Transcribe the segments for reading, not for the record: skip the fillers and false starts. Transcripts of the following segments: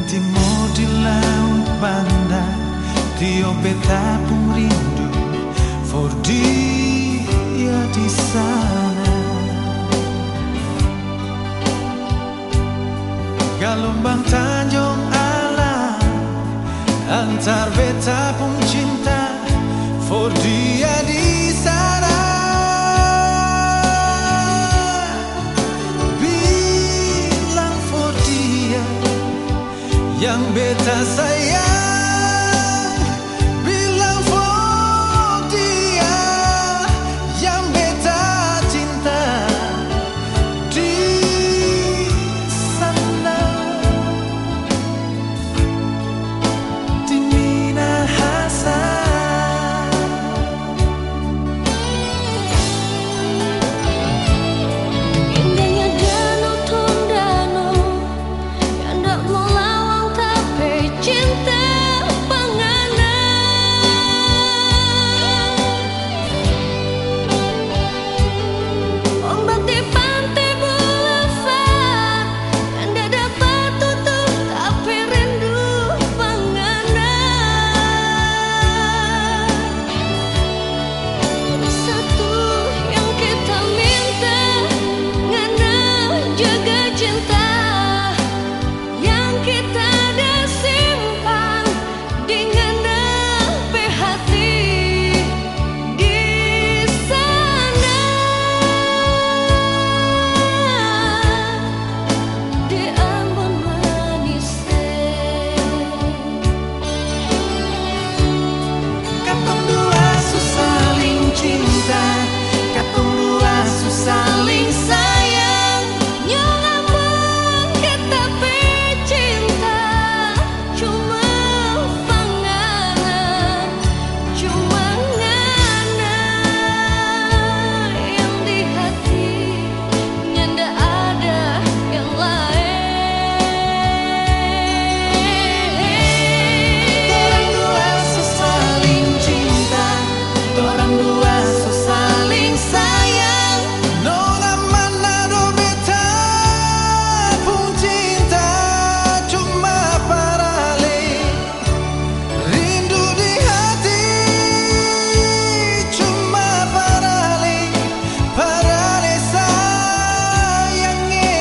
Timur di laut Banda, Tio beta pun rindu for dia di sana. Gelombang Tanjung Alam, antar beta pun cinta for dia di sana. Bilang for dia yang beta sayang, bilang for dia yang beta cinta di sana, di Minahasa. Indahnya danau Tondano yang tak mau lawang tapi cinta penganan. Ombak di pantai Boulevard yang tak dapat tutup tapi rindu penganan. Satu yang kita minta ngana jaga cinta yang kita ada simpan di ngana hati di sana, di Ambon manis. Katong dua saling cinta, katong dua saling sayang. Nyong ambon kita pecinta, cuma panganan, cuma ngana yang di hati, nyanda ada yang lain. Dorang dua saling cinta, dorang dua saling sayang. Nona manado beta pun cinta cuma parale, rindu di hati cuma parale, parale sayangnya.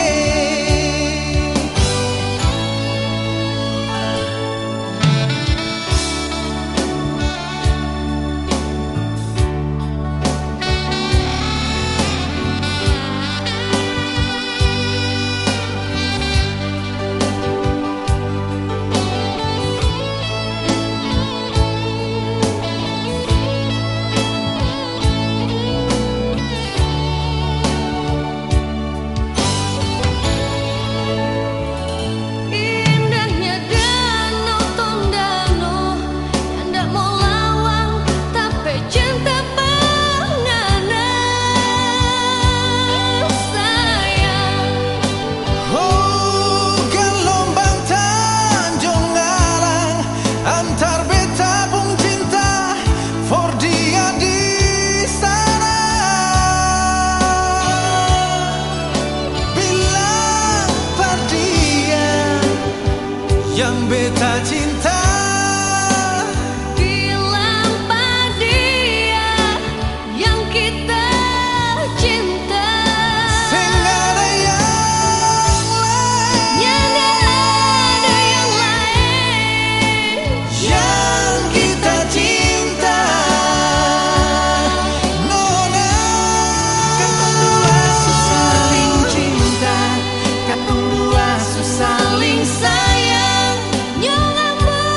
Indahnya danau Tondano yang tak mau lawang tapi cinta penganan sayang. Oh, gelombang Tanjung Alang, antar beta pun cinta for dia di sana. Bilang par dia yang beta cinta. Bilang dia yang kita cinta, Sing ada yang lain, nyanda ada yang lain. yang kita cinta. Nona, katong dua saling cinta, katong dua saling sayang. Nyong ambon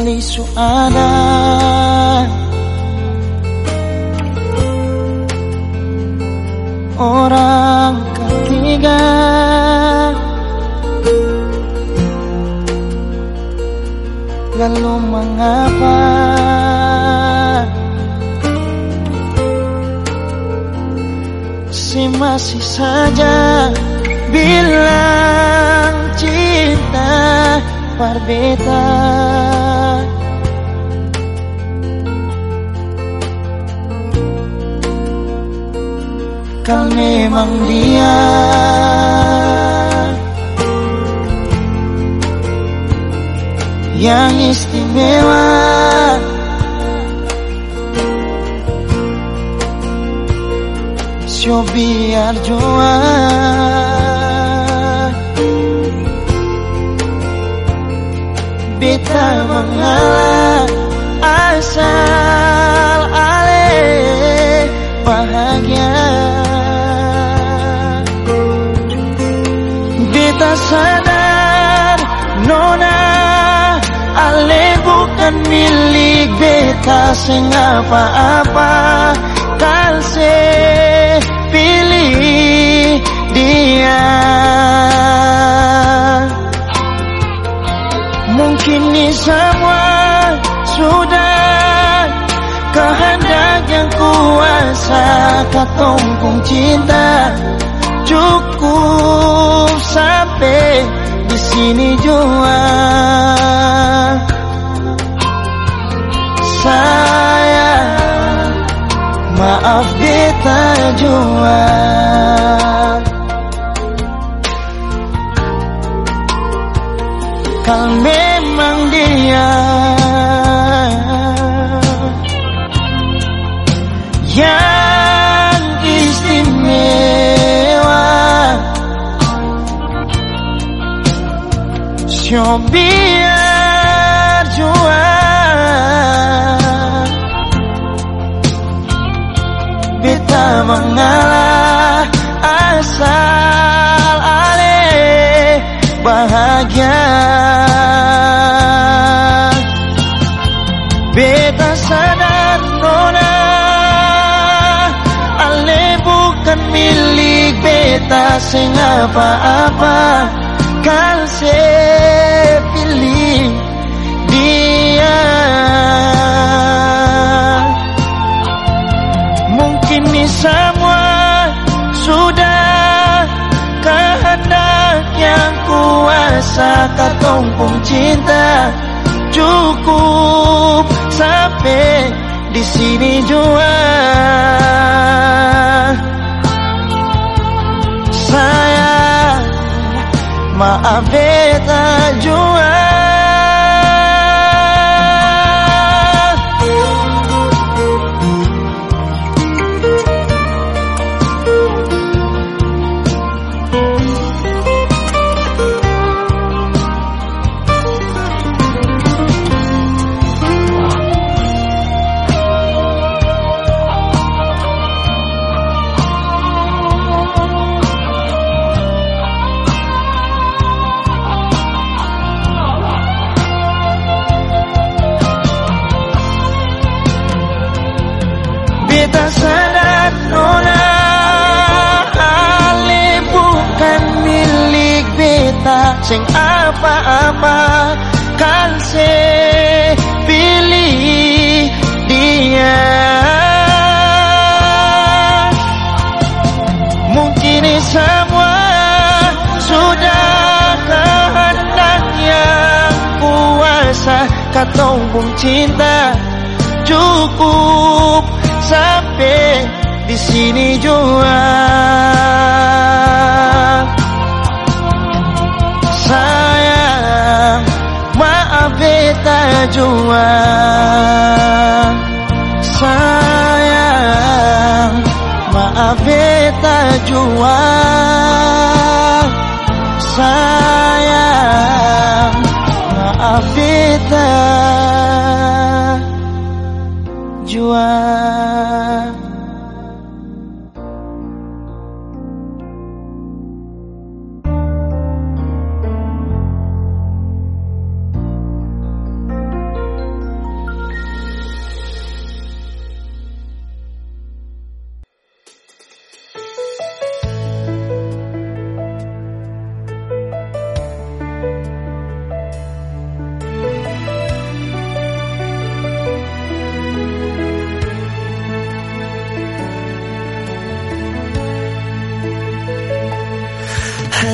kali su ada orang ketiga, lalu mengapa si masih saja bilang cinta berbeda? Kalau memang dia yang istimewa, so biar jua beta mengalah, asal ale bahagia. Beta sadar nona ale bukan milik beta sing apa-apa, kal se pilih dia. Mungkin ini semua sudah kehendak yang kuasa, katompong cinta cukup sampai di sini jua. Sayang, maaf beta jua. Kalau memang dia yang istimewa, so biar jua beta mengalah, asal ale bahagia. Beta sadar nona ale bukan milik beta sing apa-apa, kal se pilih dia. Mungkin ini semua sudah kehendak yang kuasa, katompong cinta cukup sampai di sini jua. Sayang, maaf beta jua. Beta sadar nona ale bukan milik beta sing apa-apa, kal se pilih dia. Mungkin ini semua sudah kehendak yang kuasa, katompong cinta cukup sampai di sini jua. Sayang, maaf beta jua. Sayang, maaf beta jua. Sayang, maaf beta jua.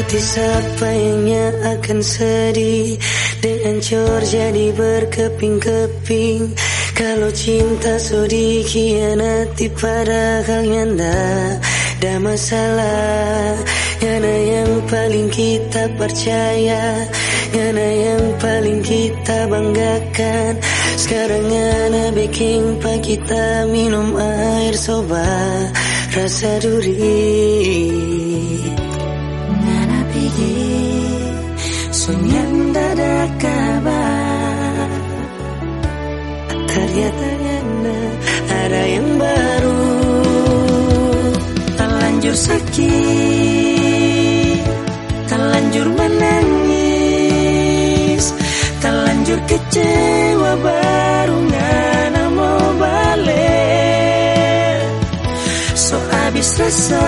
hati siapa yang akan sedih dengan hancur jadi berkeping-keping. Kalau cinta so dikhianati padahal ndak ada masalah. Ngana yang paling kita percaya, ngana yang paling kita banggakan. Sekarang ngana bikin pa kita minum air soba rasa duri. Ngana pikir sunyan ada kabar, ternyata ngana ada yang baru. Terlanjur sakit, terlanjur menangis, terlanjur kecewa, baru ngana mau balik. So abis rasa,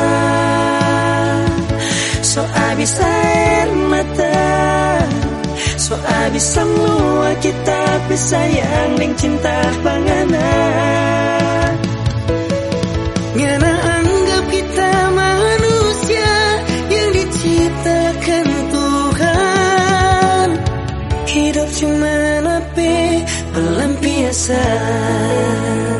so abis air mata, so abis semua kita bersayang ning cinta panganan. Ngana anggap kita manusia yang diciptakan Tuhan. Hidup cuma napi pelampiasan.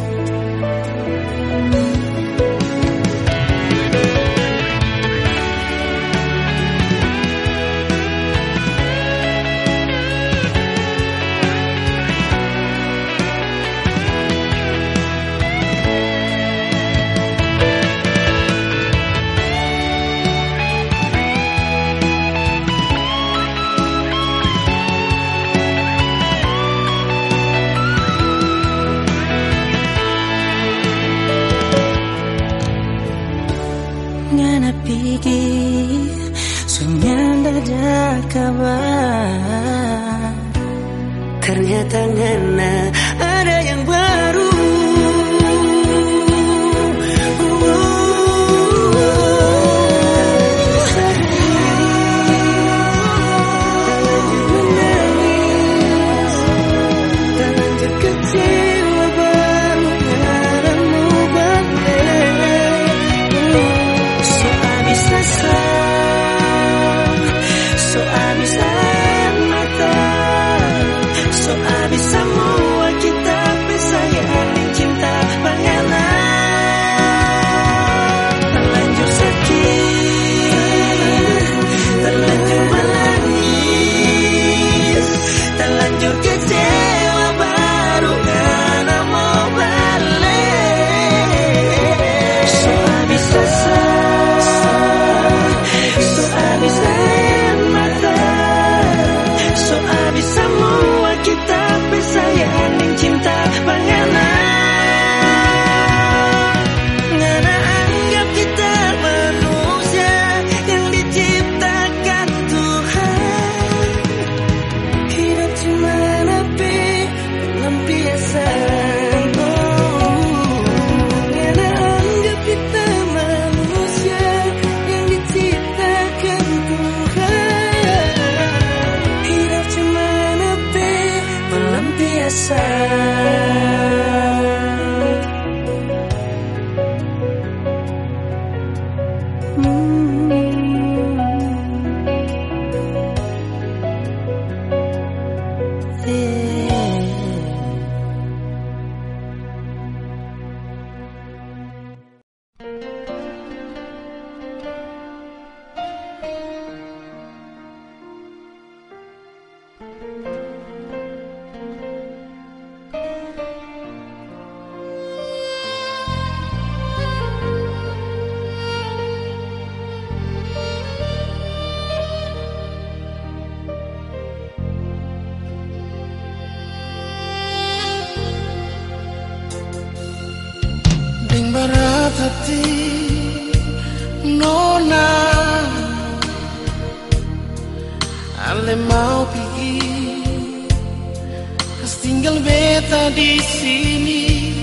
Ngana pikir sunyan ada kabar, ternyata ngana ada yang baru. Berat hati nona, ale mau pergi, kas tinggal beta di sini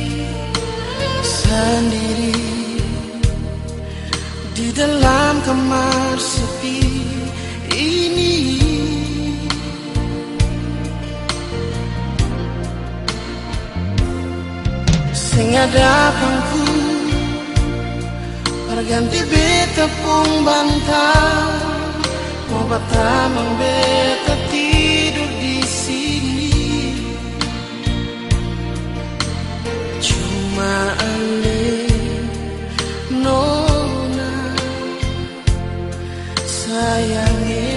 sendiri di dalam kamar sepi ini. Sing ada pangku berganti beta pun bantal, batamang beta tidur di sini. Cuma ale nona sayangnya.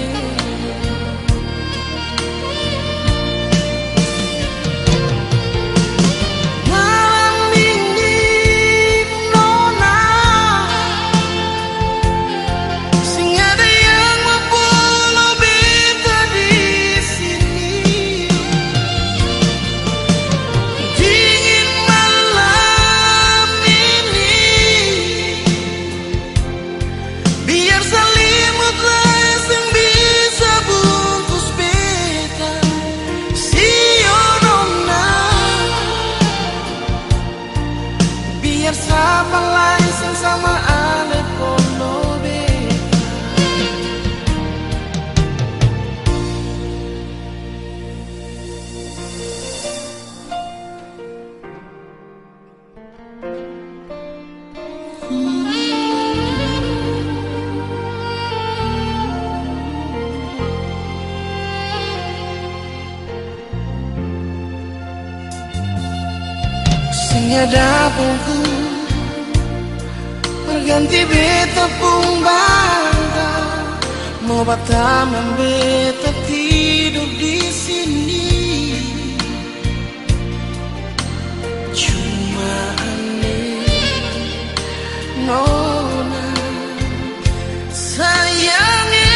Sapa lain sama ale polo beta. Sing ada pungku ganti beta pung bangga, mau batamang beta tidur di sini. Cuma aneh nona sayangnya.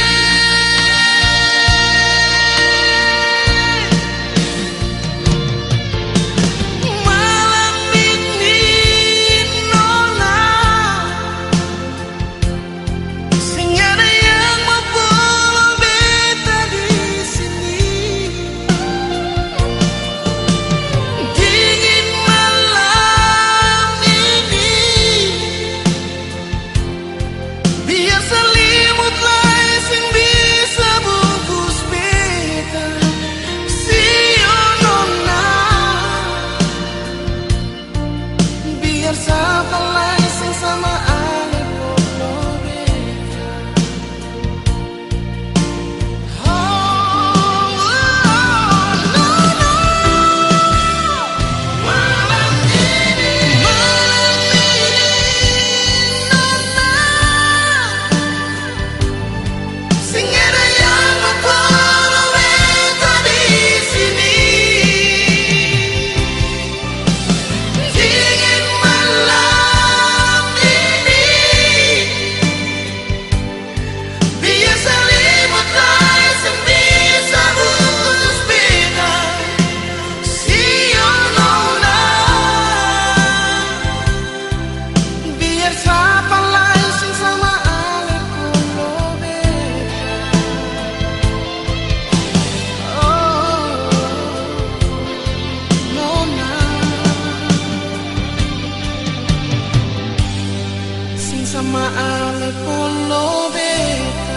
Sama ale polo beta.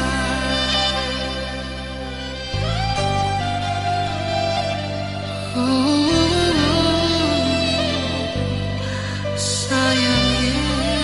Sayangnya.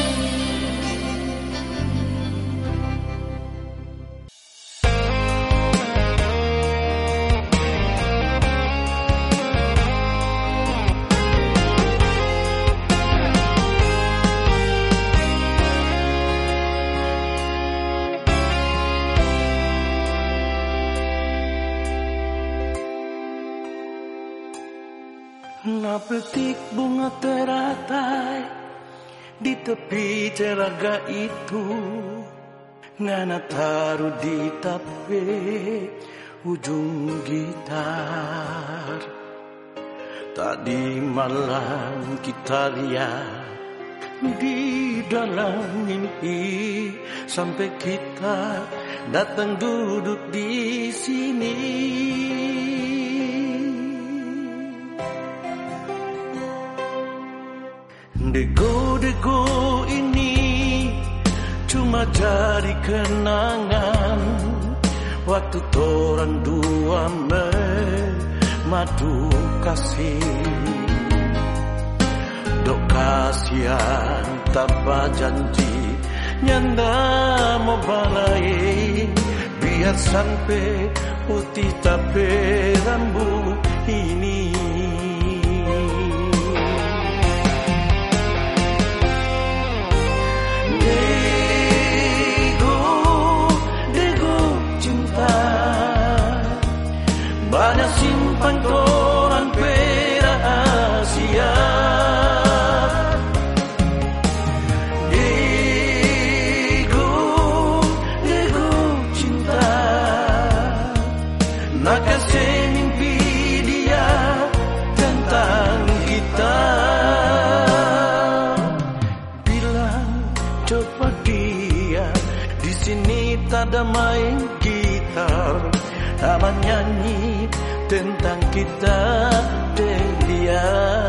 Napetik bunga teratai di tepi telaga itu, ngana taruh di tape ujung gitar. Tadi malam kita lihat di dalam mimpi sampai kita datang duduk di sini. Dego-dego ini cuma jadi kenangan waktu torang dua madu kasih. Dok kasihan tanpa janji nyanda mau balai biar sampai putih tapi rambut ini. Dego cinta, banyak simpan koran rahasia. Dego cinta, nak kasih mimpi dia tentang kita. Bilang coba dia, di sini tak ada main gitar, tak nyanyi tentang kita dan dia.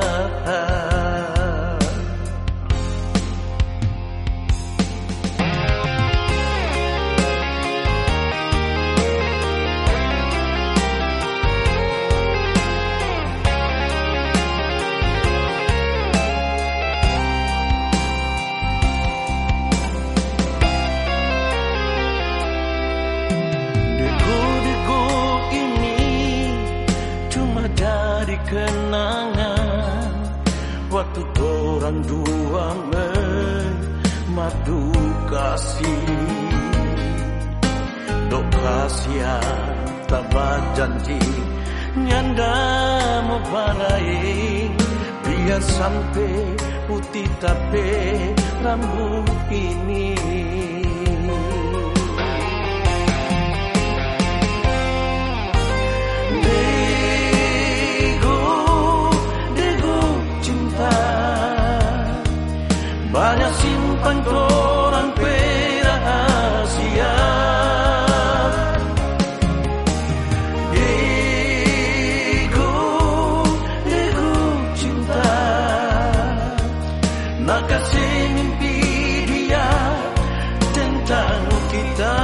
Kenangan waktu orang dua memadu kasih, dok kasia tak berjanji nyanda mau balai, biar sampai putih tapi rambut ini. Banyak simpan koran rahasia. Dego cinta, nak kasih mimpi dia tentang kita.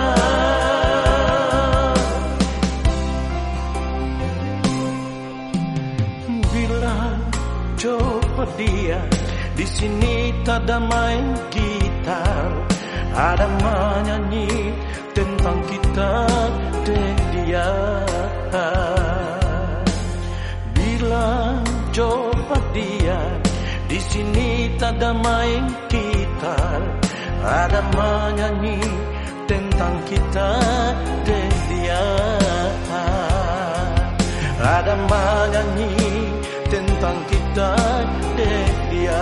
Bilang coba dia, di sini tak ada main gitar, ada menyanyi tentang kita dan dia. Bilang coba dia, di sini tak ada main gitar, ada menyanyi tentang kita dan dia. Ada menyanyi tentang kita dan dia.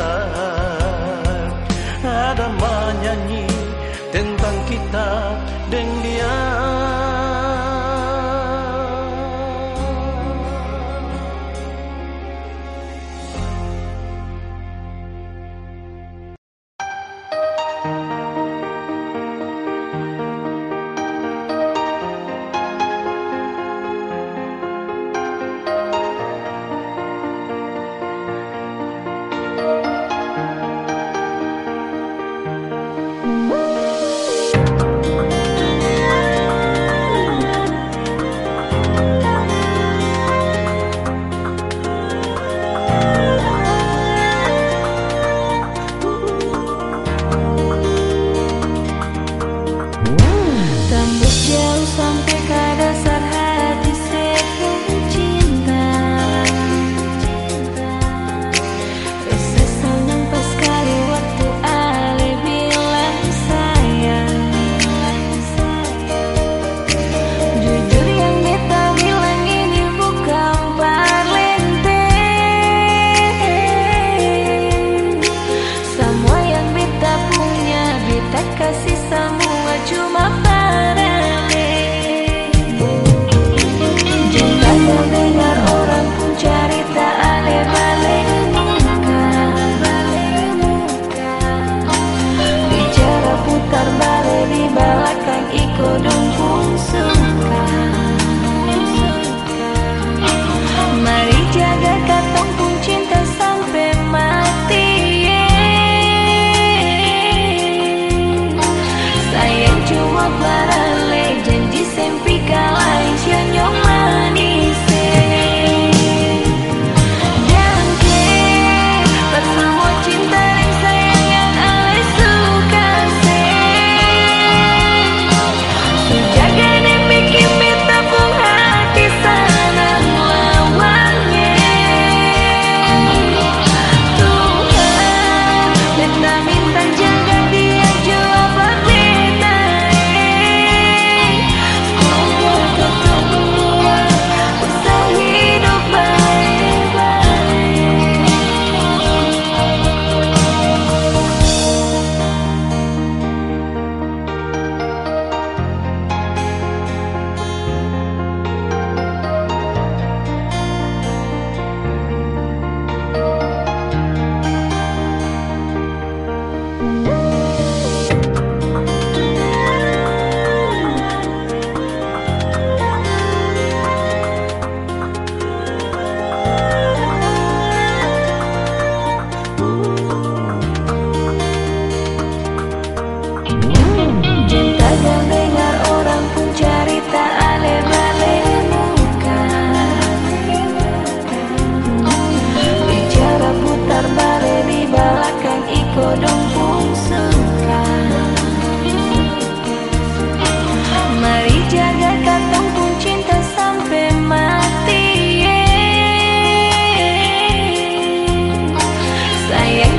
Ada menyanyi tentang kita dan dia.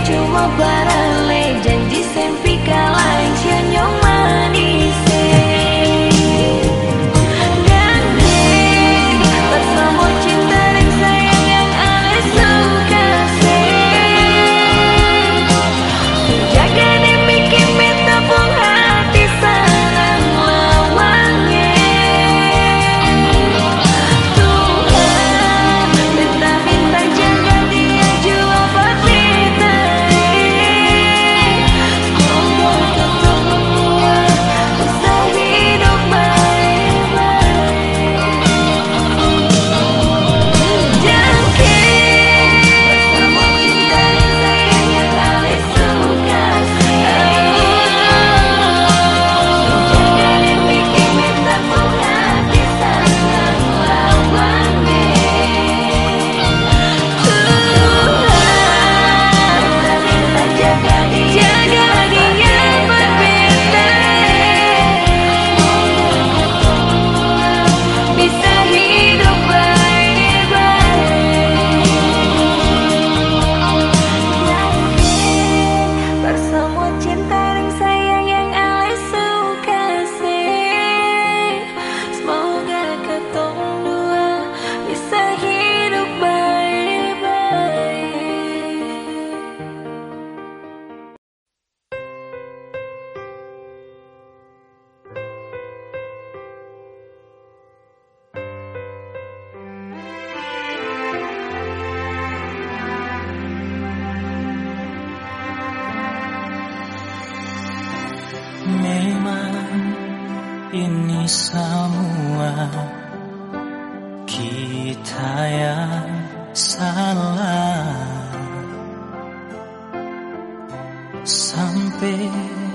cuma barale janji sempi kalaing sianyong manis. Memang ini semua kita yang salah, sampai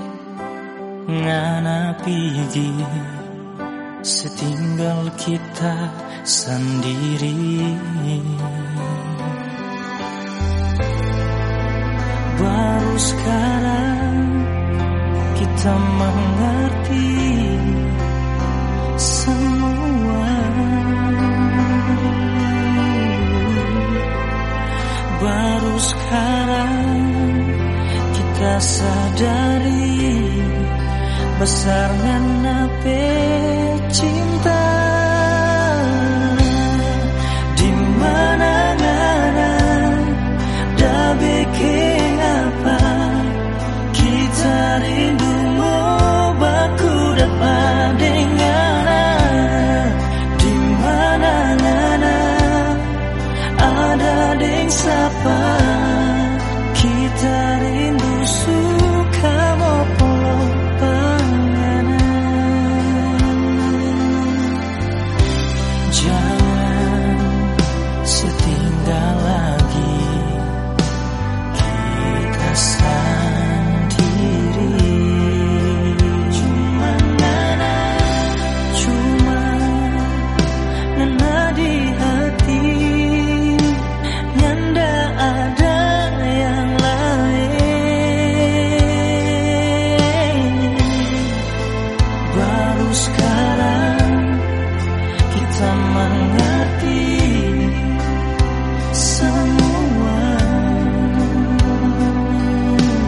ngana pigi setinggal kita sendiri. Baru sekarang kita mengerti semua. Baru sekarang kita sadari besarnya nape cinta. Di mana-mana dah bikin apa kita rindu mau baku dapat dengar. Di mana-mana ada deng sapa kita rindu suka mau polong panganan. Jangan setinggal lagi kita sendiri. Cuma nana di hati, nyanda ada yang lain. Baru sekarang kita mengerti semua.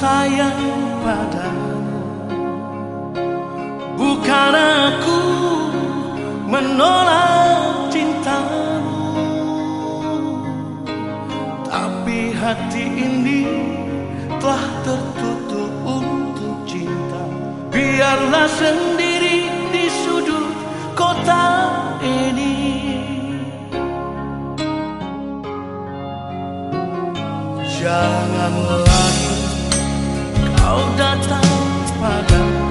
sayang padamu. Bukan aku menolak cintamu, tapi hati ini telah tertutup untuk cinta. Biarlah sendiri di sudut kota ini. Jangan lagi kau datang padaku.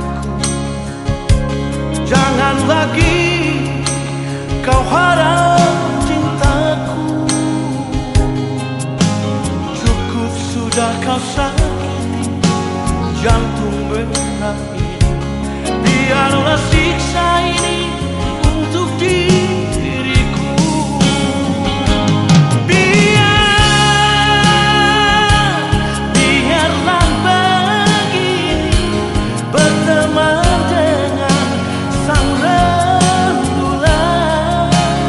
Jangan lagi kau harap cintaku. Cukup sudah kau sakiti jantung merah ini. Biarlah siksa ini untuk diriku. Biarlah begini berteman dengan sang rembulan.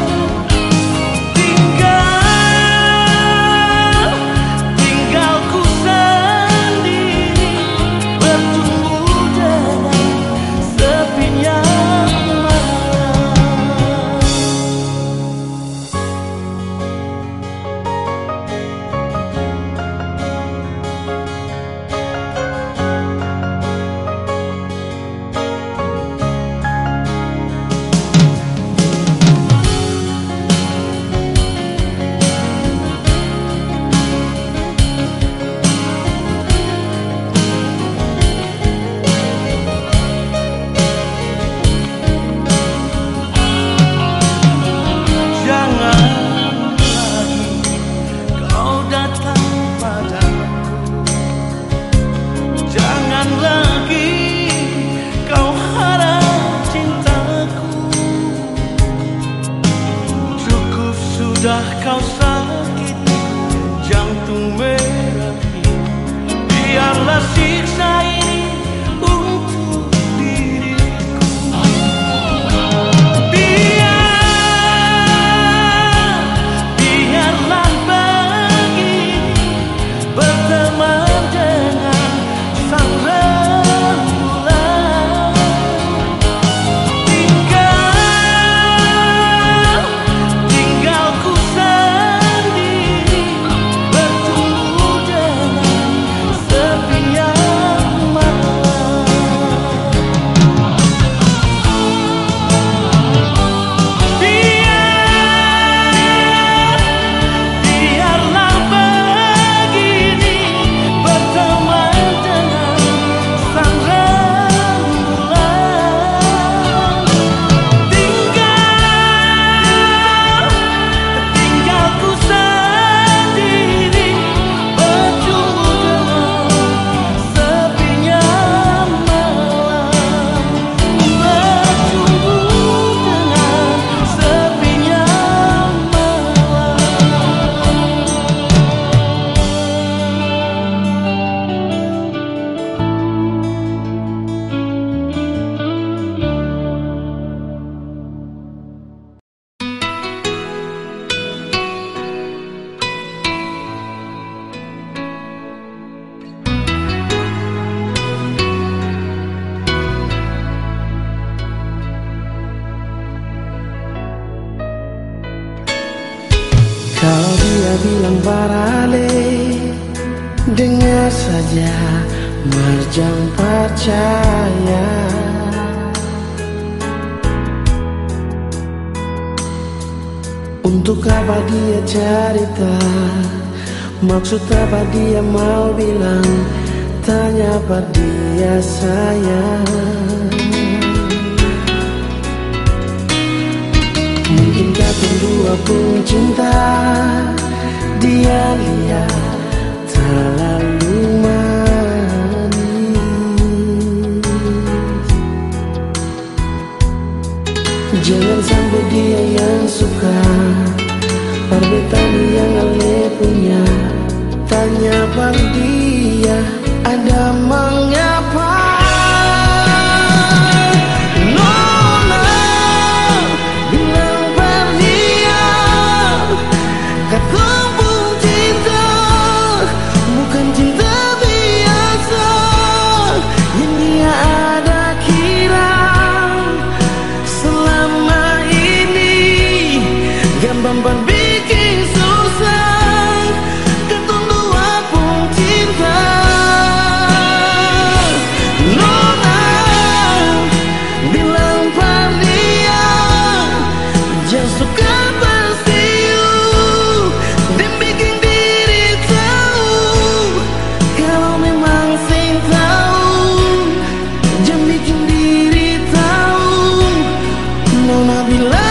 Tinggal ku sendiri bertumbuh dengan sepinya malam. Jangan lagi kau datang padaku. Jangan lagi kau harap cintaku. Cukup sudah kau sakiti jantung merah ini. Biarlah siksa ini untuk diriku. Biarlah begini berteman dengan sang rembulan. Tinggal ku sendiri bertumbuh dengan sepinya malam. Biarlah begini berteman dengan sang rembulan. Tinggal ku sendiri bertumbuh dengan sepinya malam. Bertumbuh dengan sepinya malam. Kalau dia bilang barale, dengar saja, Marjang percaya. Untuk apa dia cerita, maksud apa dia mau bilang, tanya pada dia sayang. Mungkinkah berdua pun cinta, dia lihat terlalu manis. Jangan sampai dia yang suka perbetaan yang Ale punya. Tanya pada dia, ada mengapa? Kata pun cinta bukan cinta biasa. Gampang bikin susah, ketua pun cinta. Nona bilang dia jangan suka bersiu dan bikin diri tahu. Kalau memang sing tahu, jangan bikin diri tahu. Nona bilang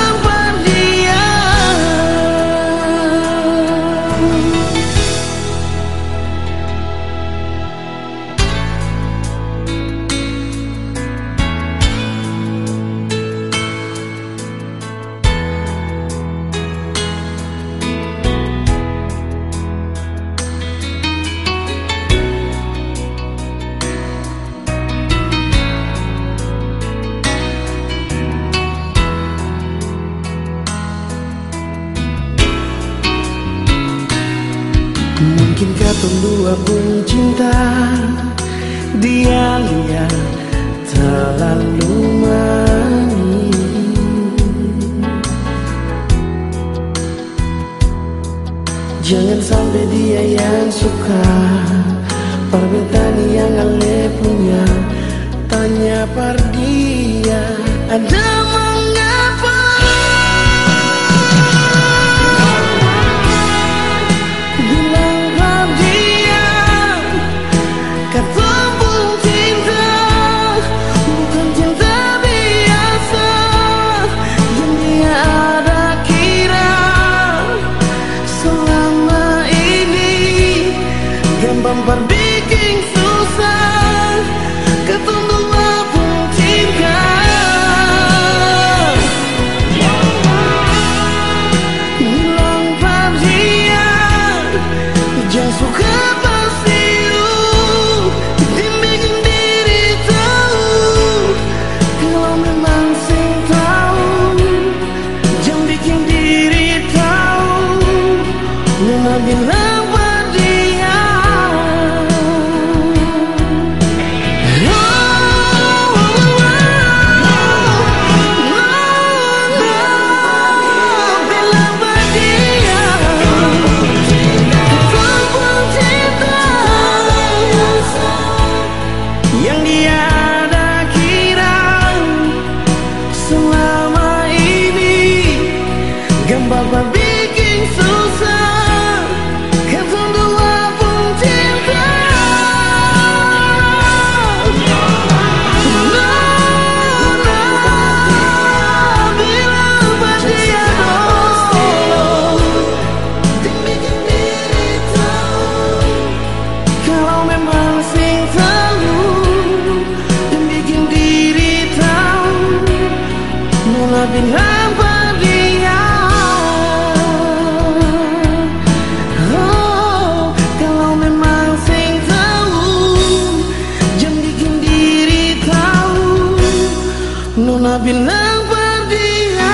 mungkin katong dua pun cinta, dia lihat terlalu manis. Jangan sampai dia yang suka permintaan yang Ale punya. Tanya par dia ada mengapa. Gampang bikin susah, ketua pun cinta. Bilang par dia jangan suka bersiu dan bikin diri tahu. Kalau memang sing tahu, jangan bikin diri tahu. Nona bilang gampang bikin susah, katong dua pun cinta. Nona bilang pada dia dan bikin diri tahu. Kalau memang sing tahu dan bikin diri tahu. Nona bilang pada dia Nona bilang pada dia.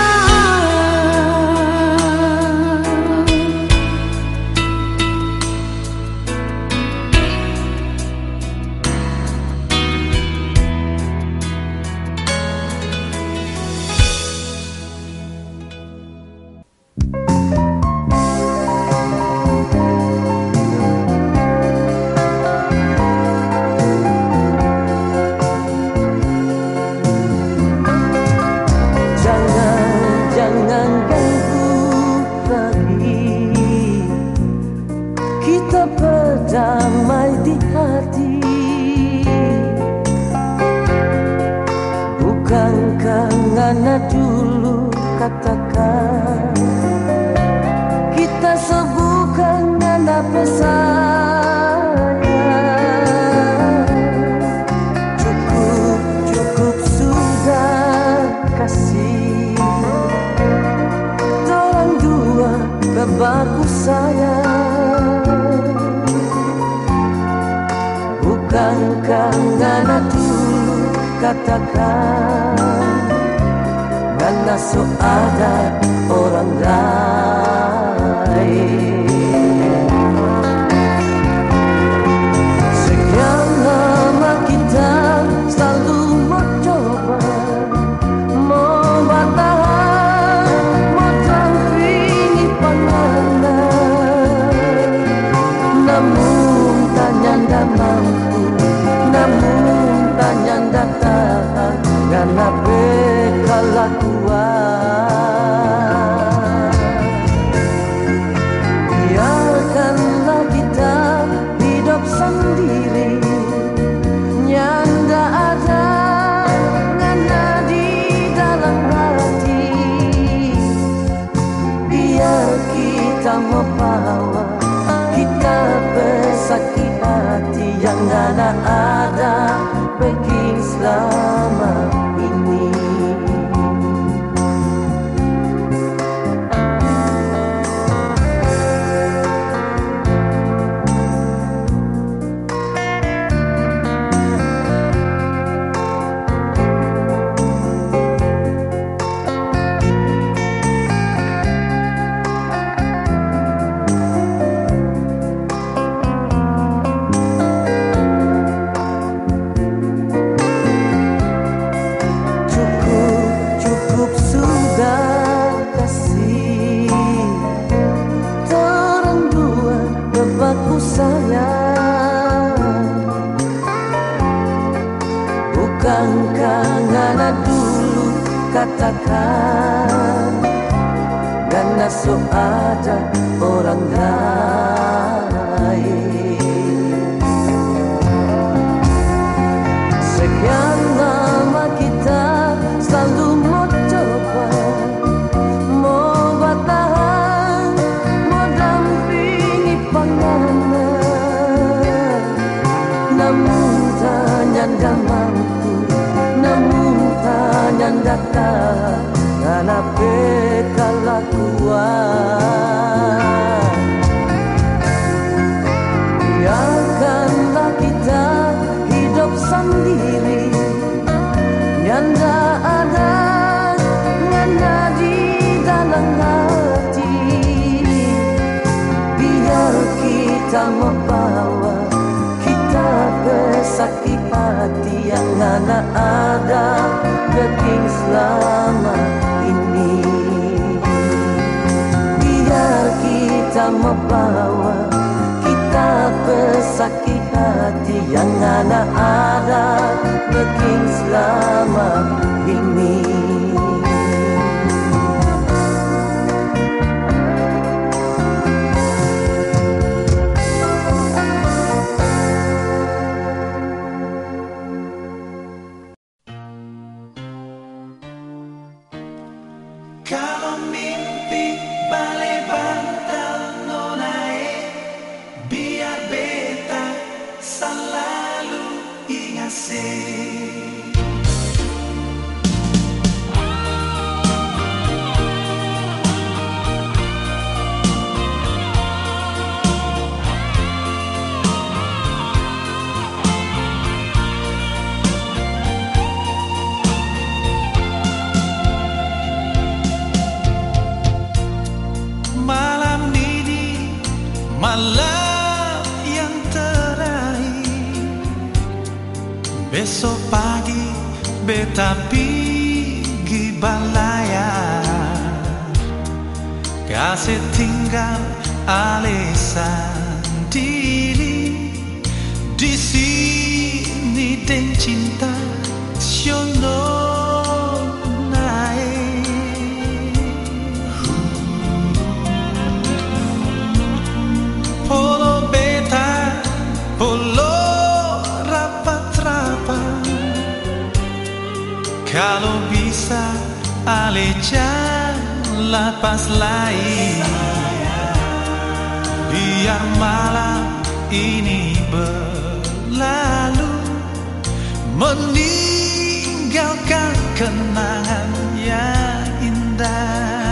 Damai di hati, bukankah ngana dulu katakan kita sebukan ngana pesayang. Cukup sudah kasih, tolong dua bebaku sayang. Bukankah ngana dulu katakan ngana so ada orang lain. Sekian lama kita selalu mencoba, mau bertahan, mau tampil kita membawa, kita bersakit hati yang ada begini selama ini. Bukankah ngana dulu katakan, ngana so ada orang lain. Sekian lama kita selalu mau coba, mau bertahan, mau dampingi pandangan, namun ternyata mampu, namun ternyata tak, karena bekalah kuat. Biarkanlah kita hidup sendiri, nyanda ada, nyanda di dalam hati. Biar kita membawa, kita bersakit hati yang mana ada begini selama ini. Biar kita membawa, kita bersakit hati yang mana ada begini selama ini. Kalau mimpi balik bantal nonai, biar beta selalu ingat sih. Malam yang terakhir, besok pagi beta pergi balaya, kasih tinggal ale sendiri di sini dan cinta siono. Polo beta, polo rapat-rapat, kalau bisa ale jangan lepas lain. Biar malam ini berlalu, meninggalkan kenangan yang indah.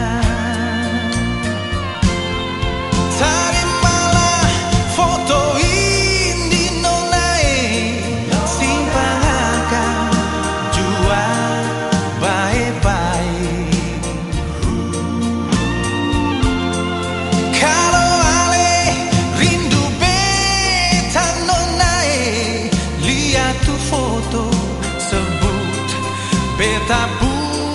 Beta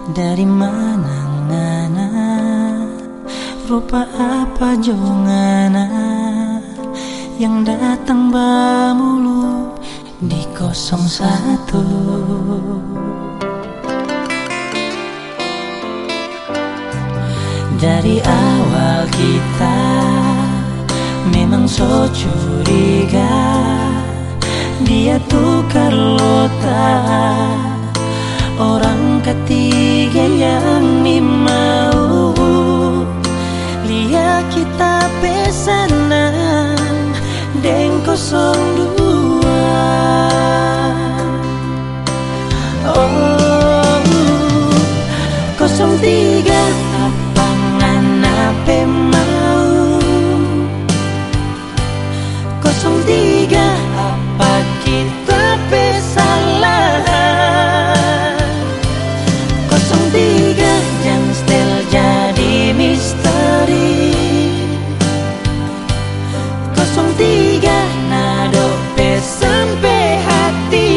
Dari mana ngana, rupa apa jongana yang datang bamulu di 01. Dari awal kita memang so curiga, dia tukar lota, orang ketiga yang mau lihat kita pesanan deng 02. Oh 03 apa ngana pe mau 03 apa kita pe salah 03 yang still jadi misteri 03 nado pe sampai hati.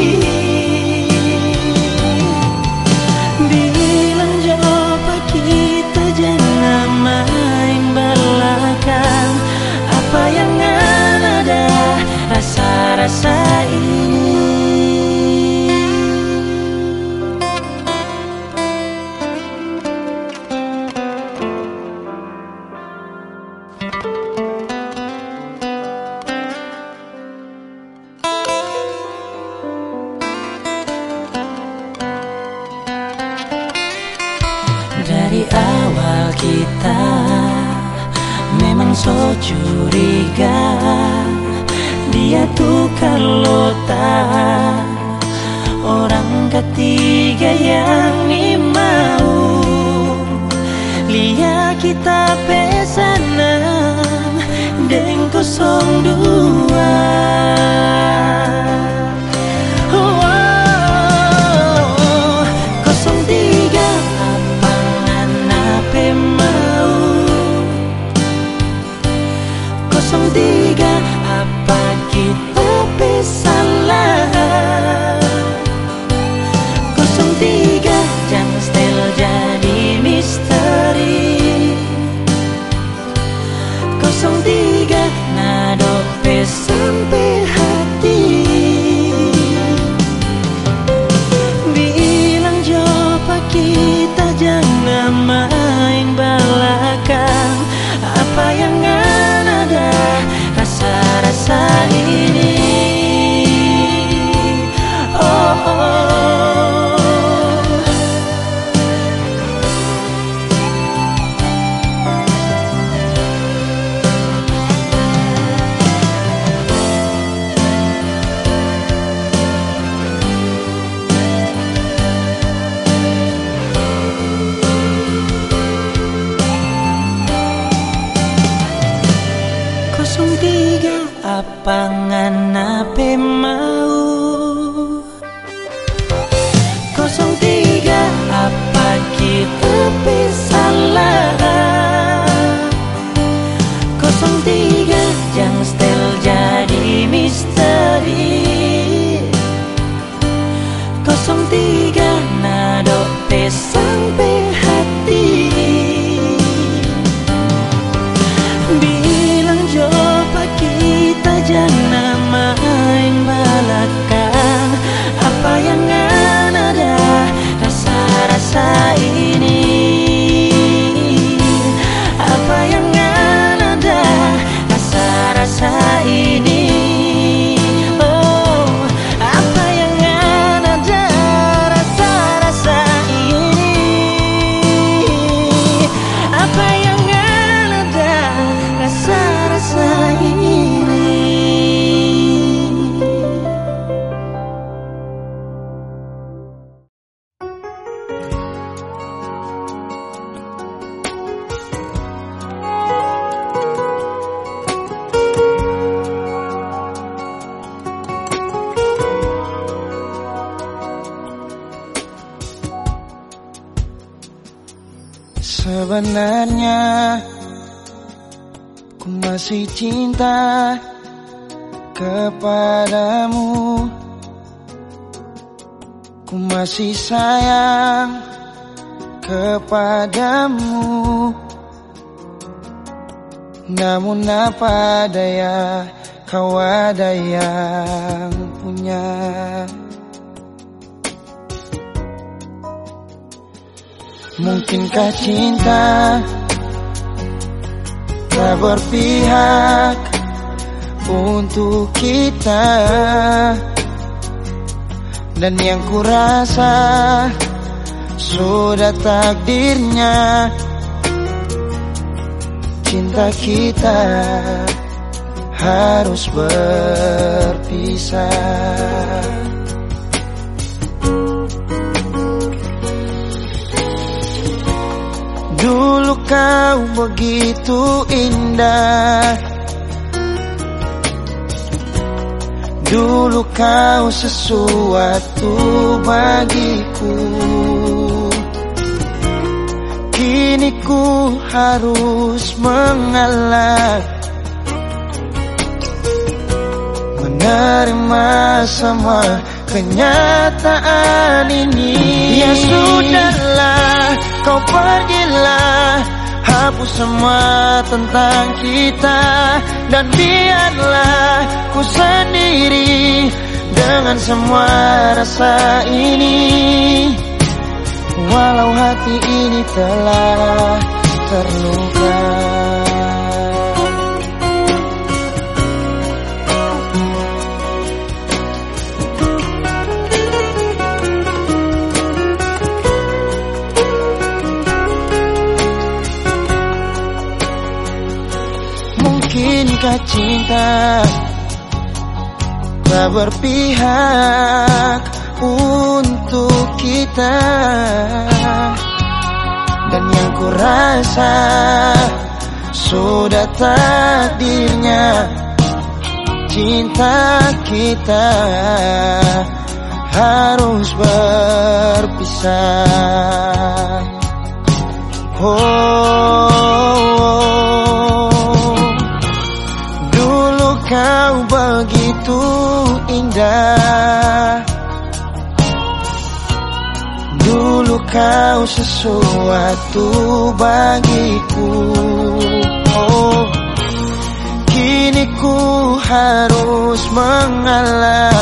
Bilang jawab kita jangan main belakang, apa yang ada rasa-rasa ini. Dari awal kita memang so curiga, dia tukar lota, orang ketiga yang mau lihat kita pesanan deng 02. Apa kita salah 03 yang still jadi misteri 03 nado pe sampai hati. Bilang jawab kita jangan main belakang, apa yang ada rasa-rasa ini. Oh, oh. Apa ngana pe mau 03 apa kita pe salah 03 yang still jadi misteri 03 nado pe sampai hati. Bilang jawab kita jangan main belakang, apa yang ada rasa-rasa ini. Apa yang ada rasa-rasa ini. Oh, apa yang ada rasa-rasa ini. Apa yang ada rasa-rasa ini. Sebenarnya ku masih cinta kepadamu, ku masih sayang kepadamu. Namun apa daya, kau ada yang punya. Mungkinkah cinta tak berpihak untuk kita? Dan yang kurasa sudah takdirnya cinta kita harus berpisah. Dulu kau begitu indah, dulu kau sesuatu bagiku. Kini ku harus mengalah, menerima semua kenyataan ini. Ya sudahlah, kau pergilah, hapus semua tentang kita. Dan biarlah ku sendiri dengan semua rasa ini. Walau hati ini telah terluka. Mungkinkah cinta tak berpihak untuk kita? Dan yang kurasa sudah takdirnya cinta kita harus berpisah. Dulu kau begitu indah, dulu kau sesuatu bagiku. Kini ku harus mengalah,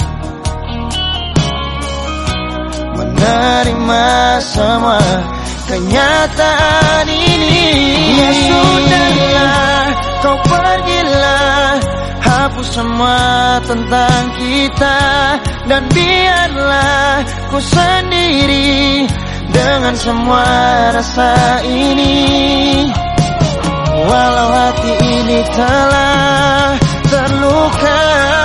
menerima semua kenyataan ini. Ya sudahlah, kau pergilah, hapus semua tentang kita. Dan biarlah ku sendiri dengan semua rasa ini. Walau hati ini telah terluka.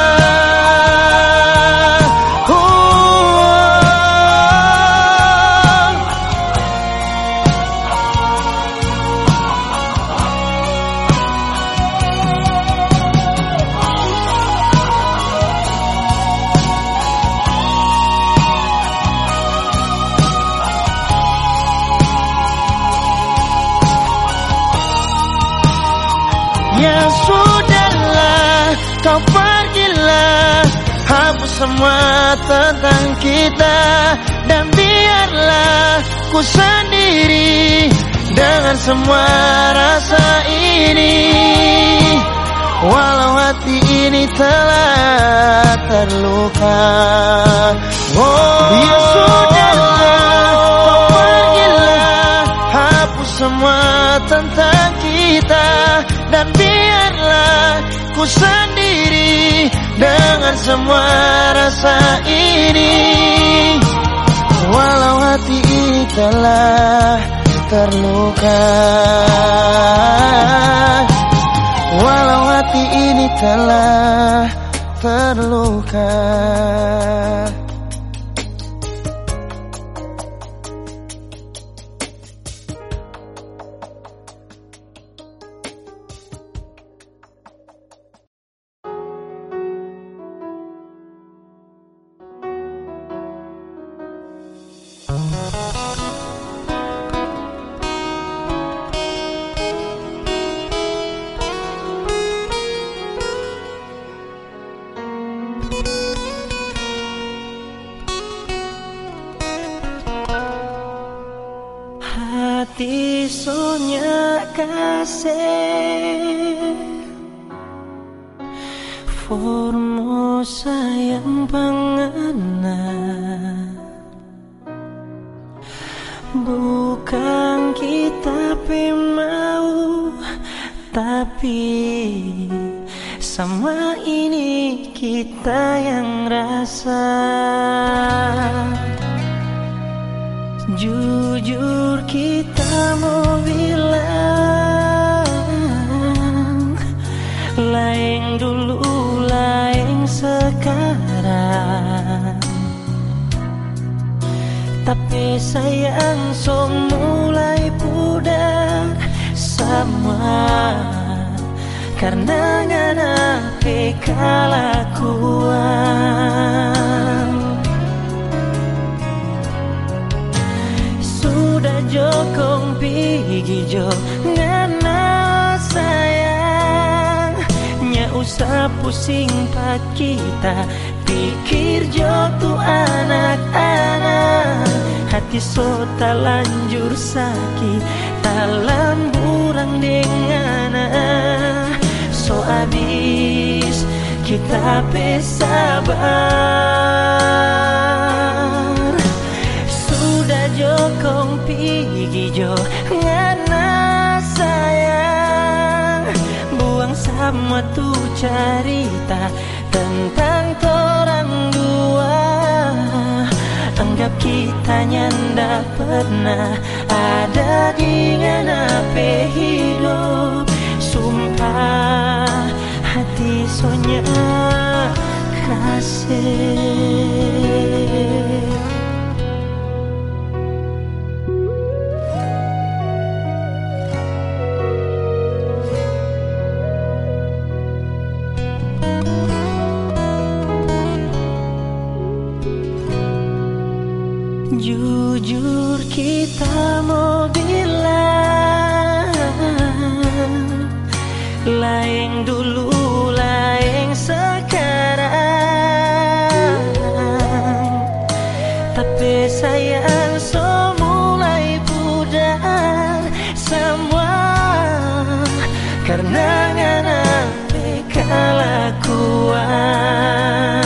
Ya sudahlah, kau pergilah, hapus semua tentang kita. Dan biarlah ku sendiri dengan semua rasa ini. Walau hati ini telah terluka. Ya sudahlah, kau pergilah, hapus semua tentang kita. Dan biarlah ku sendiri dengan semua rasa ini. Walau hati ini telah terluka, walau hati ini telah terluka. hati sonya kasih formo sayang pangana bukan kita mau tapi sama ini kita yang rasa. Jujur kita mau bilang lain dulu lain sekarang, tapi sayang so mulai pudar sama karena nganape kelakuan. Sudah jokong pigi jo ngana sayang, nya usah pusing pak kita pikir jo tu anak-anak. Hati so tak lanjur sakit tak lamburang dengan so abis kita pesabar. Sudah jokong pigi jo ngana sayang, buang sama tu cerita tentang torang dua. Anggap kita nyanda pernah ada dengan apa hidup. Sumpah hati sonya kasih. Jujur kita mau bilang lain dulu lain sekarang, tapi sayang so mulai pudar semua karena nganape kelakuan.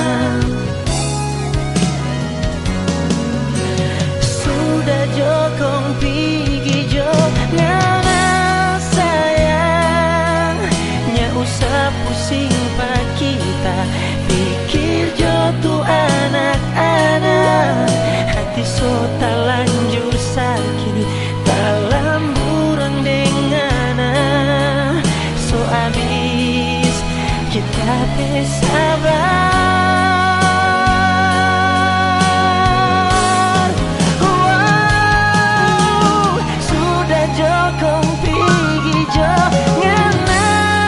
Jokong pigi jo ngana sayang, nya usah pusing pak kita pikir jo tu anak-anak. Hati so tak lanjur sakit tak lamburang dengan so abis kita pesabar. Jokong pigi jo ngana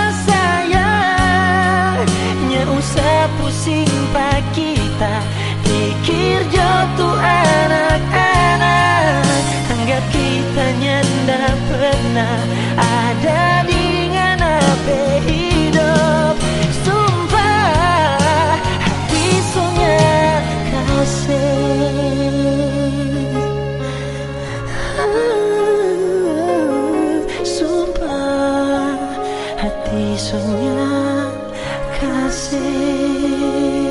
sayang, nya usah pusing pak kita pikir jo tu anak-anak. Anggap kita nyanda pernah ada dengan apa hidup. Sumpah hati sonya kasih. Hati sonya kasih.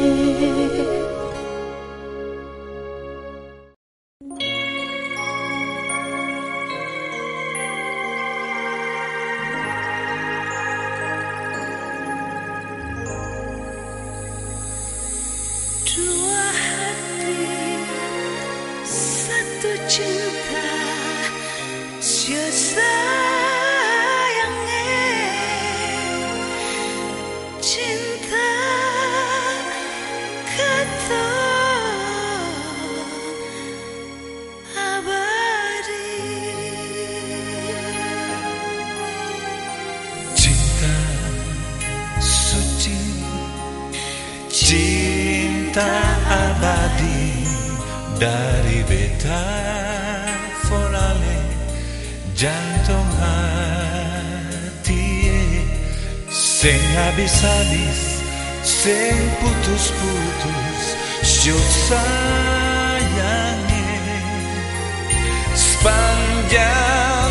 Dua hati, satu cinta, cinta kata abadi. Cinta suci, cinta abadi dari beta forale jantung hati. Sing habis-habis, sing putus-putus, syuk sayangnya sepanjang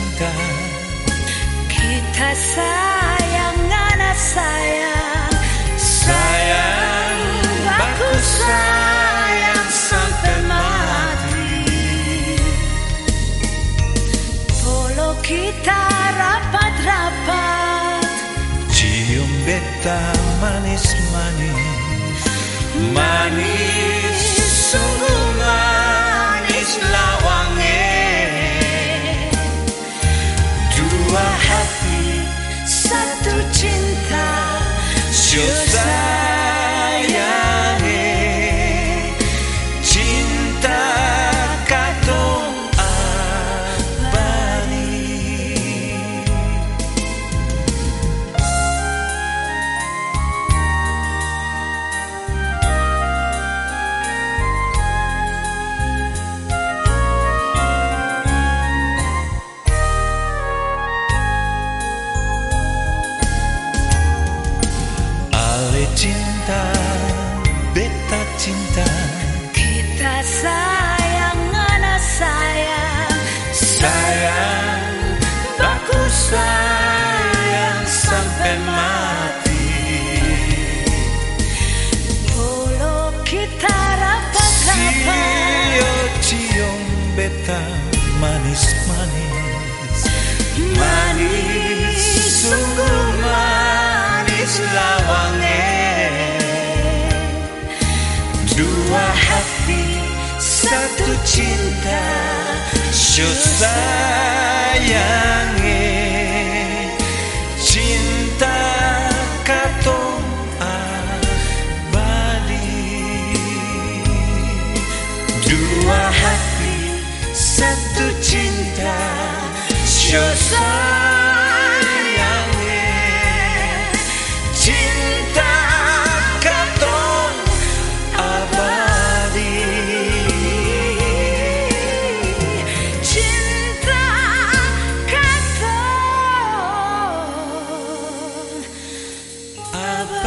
cinta. Kita sayang anak sayang, Sayang, baku sayang sampai mati. Polo kita rapat-rapat, Cium beta manis-manis. Manis, sungguh manis lawangnya. Dua hati, satu cinta, sayangnya. Cinta katong abadi. Ale cinta, beta cinta. kita sayang anak sayang, Sayang, baku sayang sampai mati. polo kita rapat-rapat, Cium beta manis-manis. Manis, sungguh manis lawangnya. Dua hati, satu cinta, sayangnya. Cinta katong abadi. Dua hati, satu cinta, sayangnya. Cinta katong abadi. cinta katong abadi.